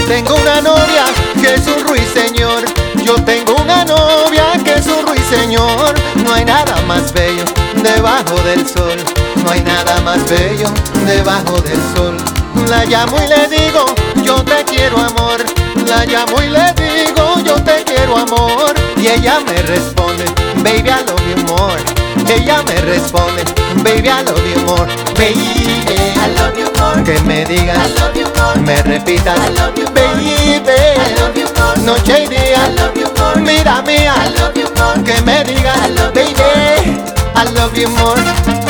tengo una novia que es un ruiseñor. Yo tengo una novia que es un ruiseñor. No hay nada más bello debajo del sol. No hay nada más bello debajo del sol. La llamo y le digo, yo te quiero amor. La llamo y le digo, yo te quiero amor. Y ella me responde, baby I love you more. Ella me responde, baby I love you more. Baby I love you more. Que me digas, I love you more. me repitas, I love you more. baby I love you more. noche y día, I love you more. mira mía, I love you more. que me digas, I love you baby I love you more.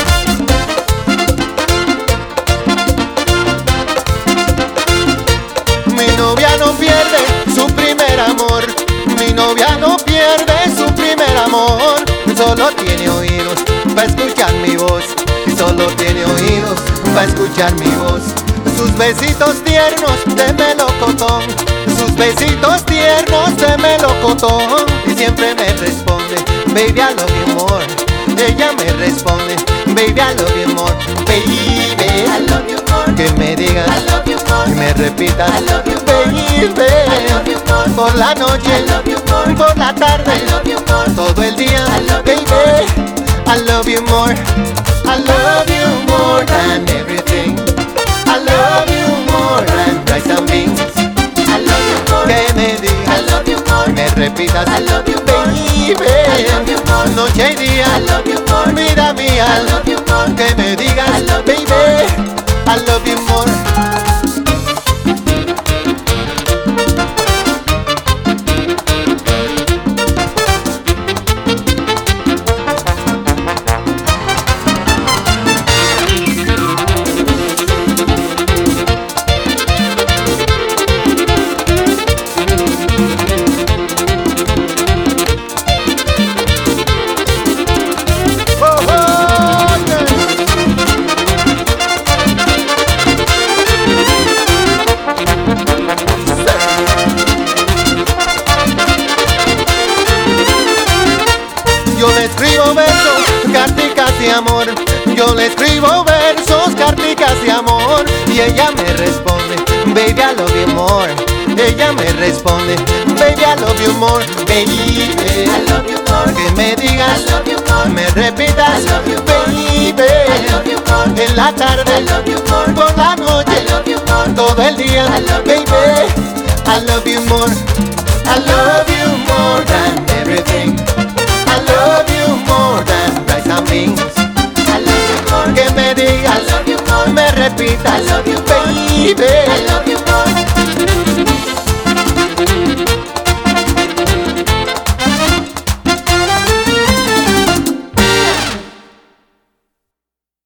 Mi novia no pierde su primer amor. Mi novia no pierde su primer amor. Solo tiene oídos para escuchar mi voz. Y solo tiene oídos para escuchar mi voz. Sus besitos tiernos de melocotón. Sus besitos tiernos de melocotón. Y siempre me responde, baby I love you more. Ella me responde, baby I love you more. Baby I love you more. que me digas, I love you more. que me repitas, I love you more. baby I love you more. por la noche, I love you more. por la tarde, I love you more. todo el día, I love you baby I love you more. I love you more than everything. I love you more than rice and beans. I love you more. Que me I digas, love you more. me repitas, I love you more. baby I love you more. noche y día, I love you more. mira mía, I love you more. que me digas, I love you baby I love you more. Yo le escribo versos, carticas de amor. Yo le escribo versos, carticas de amor. Y ella me responde, baby I love you more. Ella me responde, baby I love you more. Baby I love you more. que me digas, I love you more. me repitas, I love you more. baby I love you more. en la tarde, I love you more. por la noche, I love you more. todo el día, I love you baby I love you more. I love you more than everything. I love you more than rice and beans. I love you more. Que me digas, I love you more. me repitas, I love you more. baby I